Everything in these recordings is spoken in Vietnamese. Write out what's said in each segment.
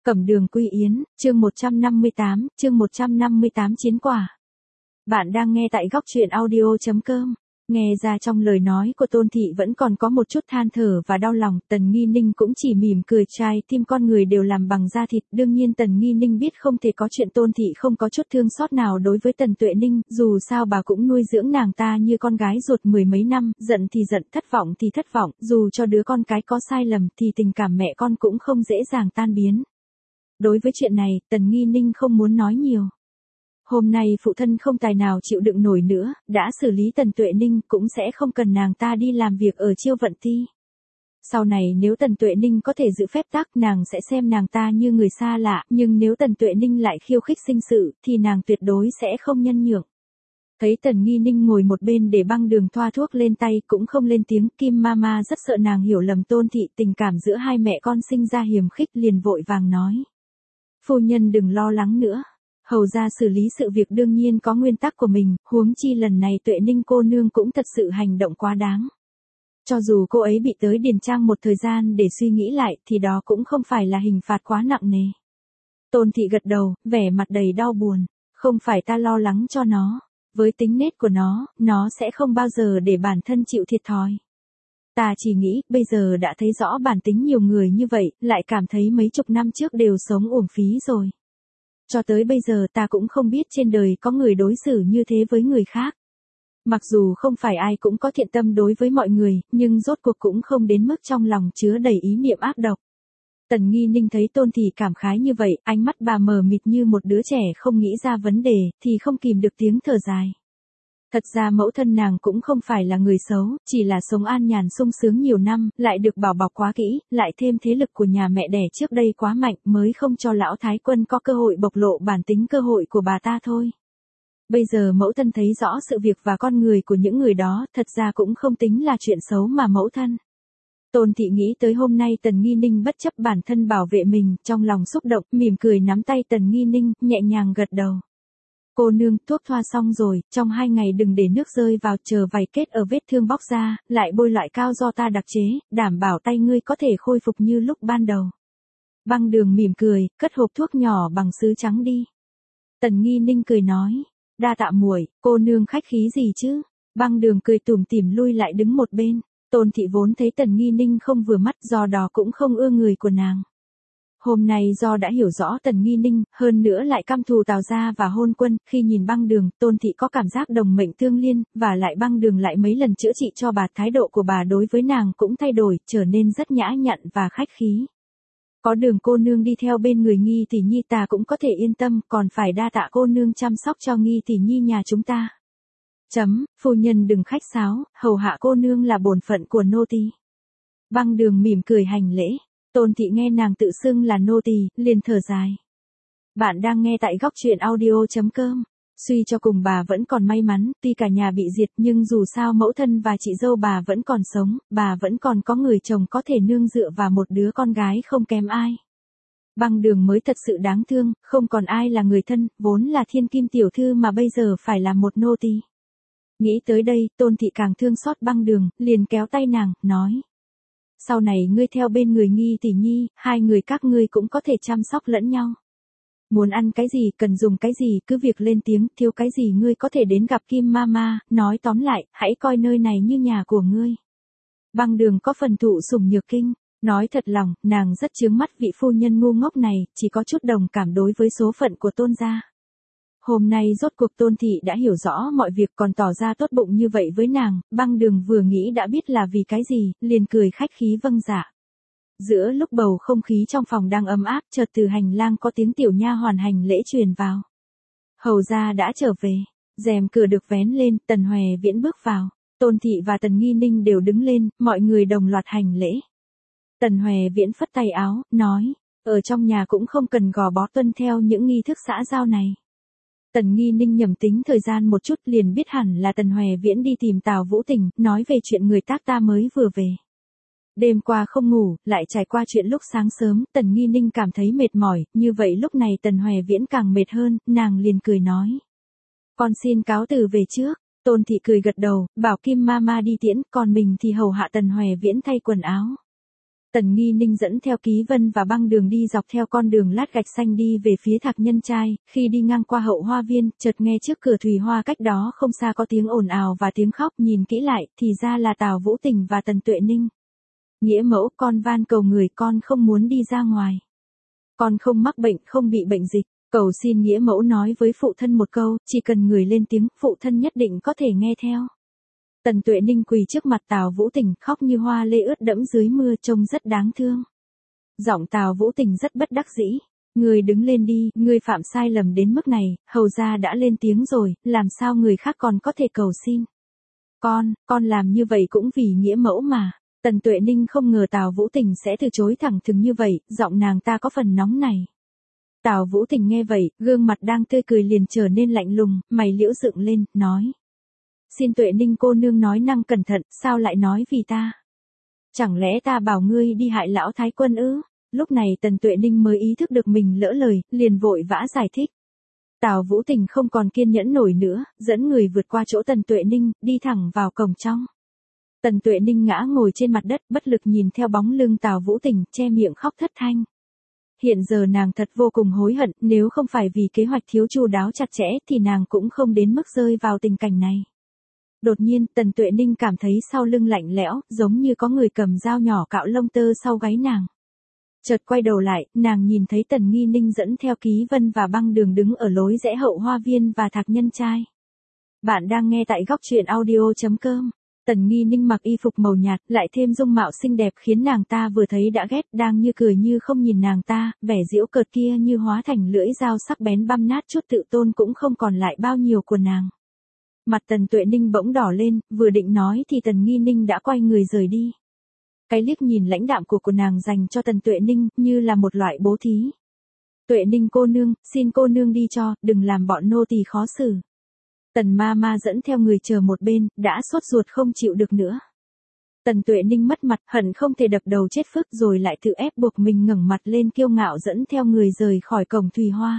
Cẩm Đường Quy Yến, chương 158 chiến quả. Bạn đang nghe tại góc truyện audio.com. Nghe ra trong lời nói của Tôn Thị vẫn còn có một chút than thở và đau lòng, Tần Nghi Ninh cũng chỉ mỉm cười, trai tim con người đều làm bằng da thịt. Đương nhiên Tần Nghi Ninh biết không thể có chuyện Tôn Thị không có chút thương xót nào đối với Tần Tuệ Ninh, dù sao bà cũng nuôi dưỡng nàng ta như con gái ruột mười mấy năm, giận thì giận, thất vọng thì thất vọng, dù cho đứa con cái có sai lầm thì tình cảm mẹ con cũng không dễ dàng tan biến. Đối với chuyện này, Tần Nghi Ninh không muốn nói nhiều. Hôm nay phụ thân không tài nào chịu đựng nổi nữa, đã xử lý Tần Tuệ Ninh cũng sẽ không cần nàng ta đi làm việc ở Chiêu Vận Ti. Sau này nếu Tần Tuệ Ninh có thể giữ phép tắc, nàng sẽ xem nàng ta như người xa lạ, nhưng nếu Tần Tuệ Ninh lại khiêu khích sinh sự, thì nàng tuyệt đối sẽ không nhân nhượng. Thấy Tần Nghi Ninh ngồi một bên để Băng Đường thoa thuốc lên tay cũng không lên tiếng, Kim Mama rất sợ nàng hiểu lầm Tôn Thị, tình cảm giữa hai mẹ con sinh ra hiềm khích liền vội vàng nói. Phu nhân đừng lo lắng nữa. Hầu ra xử lý sự việc đương nhiên có nguyên tắc của mình, huống chi lần này Tuệ Ninh cô nương cũng thật sự hành động quá đáng. Cho dù cô ấy bị tới Điền Trang một thời gian để suy nghĩ lại thì đó cũng không phải là hình phạt quá nặng nề. Tôn Thị gật đầu, vẻ mặt đầy đau buồn. Không phải ta lo lắng cho nó. Với tính nết của nó sẽ không bao giờ để bản thân chịu thiệt thòi. Ta chỉ nghĩ, bây giờ đã thấy rõ bản tính nhiều người như vậy, lại cảm thấy mấy chục năm trước đều sống uổng phí rồi. Cho tới bây giờ ta cũng không biết trên đời có người đối xử như thế với người khác. Mặc dù không phải ai cũng có thiện tâm đối với mọi người, nhưng rốt cuộc cũng không đến mức trong lòng chứa đầy ý niệm ác độc. Tần Nghi Ninh thấy Tôn Thị cảm khái như vậy, ánh mắt bà mờ mịt như một đứa trẻ không nghĩ ra vấn đề, thì không kìm được tiếng thở dài. Thật ra mẫu thân nàng cũng không phải là người xấu, chỉ là sống an nhàn sung sướng nhiều năm, lại được bảo bọc quá kỹ, lại thêm thế lực của nhà mẹ đẻ trước đây quá mạnh mới không cho lão Thái Quân có cơ hội bộc lộ bản tính cơ hội của bà ta thôi. Bây giờ mẫu thân thấy rõ sự việc và con người của những người đó, thật ra cũng không tính là chuyện xấu mà mẫu thân. Tôn Thị nghĩ tới hôm nay Tần Nghi Ninh bất chấp bản thân bảo vệ mình, trong lòng xúc động, mỉm cười nắm tay Tần Nghi Ninh, nhẹ nhàng gật đầu. Cô nương, thuốc thoa xong rồi, trong 2 ngày đừng để nước rơi vào, chờ vảy kết ở vết thương bóc ra, lại bôi loại cao do ta đặc chế, đảm bảo tay ngươi có thể khôi phục như lúc ban đầu. Băng Đường mỉm cười, cất hộp thuốc nhỏ bằng sứ trắng đi. Tần Nghi Ninh cười nói, đa tạ muội, cô nương khách khí gì chứ? Băng Đường cười tủm tỉm lui lại đứng một bên. Tôn Thị vốn thấy Tần Nghi Ninh không vừa mắt, do đó cũng không ưa người của nàng. Hôm nay do đã hiểu rõ Tần Nghi Ninh, hơn nữa lại căm thù Tào gia và Hôn Quân, khi nhìn Băng Đường, Tôn Thị có cảm giác đồng mệnh tương liên, và lại Băng Đường lại mấy lần chữa trị cho bà, thái độ của bà đối với nàng cũng thay đổi, trở nên rất nhã nhặn và khách khí. Có Đường cô nương đi theo bên người Nghi tỷ nhi ta cũng có thể yên tâm, còn phải đa tạ cô nương chăm sóc cho Nghi tỷ nhi nhà chúng ta. Phu nhân đừng khách sáo, hầu hạ cô nương là bổn phận của nô tỳ. Băng Đường mỉm cười hành lễ. Tôn Thị nghe nàng tự xưng là nô tỳ, liền thở dài. Bạn đang nghe tại góc truyện audio.com. Suy cho cùng bà vẫn còn may mắn, tuy cả nhà bị diệt nhưng dù sao mẫu thân và chị dâu bà vẫn còn sống, bà vẫn còn có người chồng có thể nương dựa và một đứa con gái không kém ai. Băng Đường mới thật sự đáng thương, không còn ai là người thân, vốn là thiên kim tiểu thư mà bây giờ phải là một nô tỳ. Nghĩ tới đây, Tôn Thị càng thương xót Băng Đường, liền kéo tay nàng, nói. Sau này ngươi theo bên người Nghi tỷ nhi, hai người các ngươi cũng có thể chăm sóc lẫn nhau. Muốn ăn cái gì, cần dùng cái gì, cứ việc lên tiếng, thiếu cái gì ngươi có thể đến gặp Kim Mama, nói tóm lại, hãy coi nơi này như nhà của ngươi. Băng Đường có phần thụ sủng nhược kinh, nói thật lòng, nàng rất chướng mắt vị phu nhân ngu ngốc này, chỉ có chút đồng cảm đối với số phận của Tôn gia. Hôm nay rốt cuộc Tôn Thị đã hiểu rõ mọi việc còn tỏ ra tốt bụng như vậy với nàng, Băng Đường vừa nghĩ đã biết là vì cái gì, liền cười khách khí vâng dạ. Giữa lúc bầu không khí trong phòng đang ấm áp, chợt từ hành lang có tiếng tiểu nha hoàn hành lễ truyền vào. Hầu gia đã trở về, rèm cửa được vén lên, Tần Hòe Viễn bước vào, Tôn Thị và Tần Nghi Ninh đều đứng lên, mọi người đồng loạt hành lễ. Tần Hòe Viễn phất tay áo, nói, ở trong nhà cũng không cần gò bó tuân theo những nghi thức xã giao này. Tần Nghi Ninh nhẩm tính thời gian một chút liền biết hẳn là Tần Hòe Viễn đi tìm Tào Vũ Tình, nói về chuyện người tác ta mới vừa về. Đêm qua không ngủ, lại trải qua chuyện lúc sáng sớm, Tần Nghi Ninh cảm thấy mệt mỏi, như vậy lúc này Tần Hòe Viễn càng mệt hơn, nàng liền cười nói. Con xin cáo từ về trước. Tôn Thị cười gật đầu, bảo Kim Mama đi tiễn, còn mình thì hầu hạ Tần Hòe Viễn thay quần áo. Tần Nghi Ninh dẫn theo Ký Vân và Băng Đường đi dọc theo con đường lát gạch xanh đi về phía Thạc Nhân Trai, khi đi ngang qua hậu hoa viên, chợt nghe trước cửa Thùy Hoa cách đó không xa có tiếng ồn ào và tiếng khóc, nhìn kỹ lại, thì ra là Tào Vũ Tình và Tần Tuệ Ninh. Nghĩa mẫu, con van cầu người, con không muốn đi ra ngoài. Con không mắc bệnh, không bị bệnh dịch. Cầu xin nghĩa mẫu nói với phụ thân một câu, chỉ cần người lên tiếng, phụ thân nhất định có thể nghe theo. Tần Tuệ Ninh quỳ trước mặt Tào Vũ Tình, khóc như hoa lê ướt đẫm dưới mưa, trông rất đáng thương. Giọng Tào Vũ Tình rất bất đắc dĩ. Người đứng lên đi, người phạm sai lầm đến mức này, hầu gia đã lên tiếng rồi, làm sao người khác còn có thể cầu xin. Con làm như vậy cũng vì nghĩa mẫu mà. Tần Tuệ Ninh không ngờ Tào Vũ Tình sẽ từ chối thẳng thừng như vậy, giọng nàng ta có phần nóng này. Tào Vũ Tình nghe vậy, gương mặt đang tươi cười liền trở nên lạnh lùng, mày liễu dựng lên, nói. Xin Tuệ Ninh cô nương nói năng cẩn thận, sao lại nói vì ta? Chẳng lẽ ta bảo ngươi đi hại lão thái quân ư? Lúc này Tần Tuệ Ninh mới ý thức được mình lỡ lời, liền vội vã giải thích. Tào Vũ Tình không còn kiên nhẫn nổi nữa, dẫn người vượt qua chỗ Tần Tuệ Ninh, đi thẳng vào cổng trong. Tần Tuệ Ninh ngã ngồi trên mặt đất, bất lực nhìn theo bóng lưng Tào Vũ Tình, che miệng khóc thất thanh. Hiện giờ nàng thật vô cùng hối hận, nếu không phải vì kế hoạch thiếu chu đáo chặt chẽ thì nàng cũng không đến mức rơi vào tình cảnh này. Đột nhiên, Tần Tuệ Ninh cảm thấy sau lưng lạnh lẽo, giống như có người cầm dao nhỏ cạo lông tơ sau gáy nàng. Chợt quay đầu lại, nàng nhìn thấy Tần Nghi Ninh dẫn theo Ký Vân và Băng Đường đứng ở lối rẽ hậu hoa viên và Thạc Nhân Trai. Bạn đang nghe tại góc truyện audio.com. Tần Nghi Ninh mặc y phục màu nhạt, lại thêm dung mạo xinh đẹp khiến nàng ta vừa thấy đã ghét, đang như cười như không nhìn nàng ta, vẻ giễu cợt kia như hóa thành lưỡi dao sắc bén băm nát chút tự tôn cũng không còn lại bao nhiêu của nàng. Mặt Tần Tuệ Ninh bỗng đỏ lên, vừa định nói thì Tần Nghi Ninh đã quay người rời đi. Cái liếc nhìn lãnh đạm của nàng dành cho Tần Tuệ Ninh, như là một loại bố thí. Tuệ Ninh cô nương, xin cô nương đi cho, đừng làm bọn nô tỳ khó xử. Tần ma ma dẫn theo người chờ một bên, đã sốt ruột không chịu được nữa. Tần Tuệ Ninh mất mặt, hận không thể đập đầu chết phức rồi lại tự ép buộc mình ngẩng mặt lên kiêu ngạo dẫn theo người rời khỏi cổng Thùy Hoa.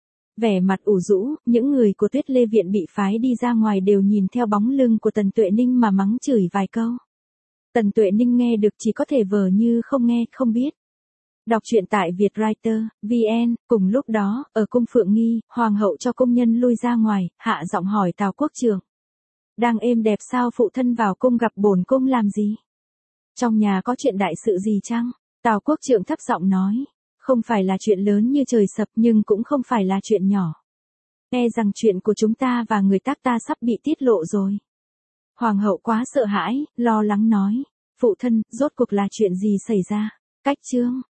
Vẻ mặt ủ rũ, những người của Tuyết Lê Viện bị phái đi ra ngoài đều nhìn theo bóng lưng của Tần Tuệ Ninh mà mắng chửi vài câu. Tần Tuệ Ninh nghe được chỉ có thể vờ như không nghe, không biết. Đọc truyện tại Vietwriter, VN, cùng lúc đó, ở cung Phượng Nghi, hoàng hậu cho công nhân lui ra ngoài, hạ giọng hỏi Tào Quốc Trưởng. Đang êm đẹp sao phụ thân vào cung gặp bổn cung làm gì? Trong nhà có chuyện đại sự gì chăng? Tào Quốc Trưởng thấp giọng nói. Không phải là chuyện lớn như trời sập nhưng cũng không phải là chuyện nhỏ. Nghe rằng chuyện của chúng ta và người tác ta sắp bị tiết lộ rồi. Hoàng hậu quá sợ hãi, lo lắng nói. Phụ thân, rốt cuộc là chuyện gì xảy ra? Cách chương.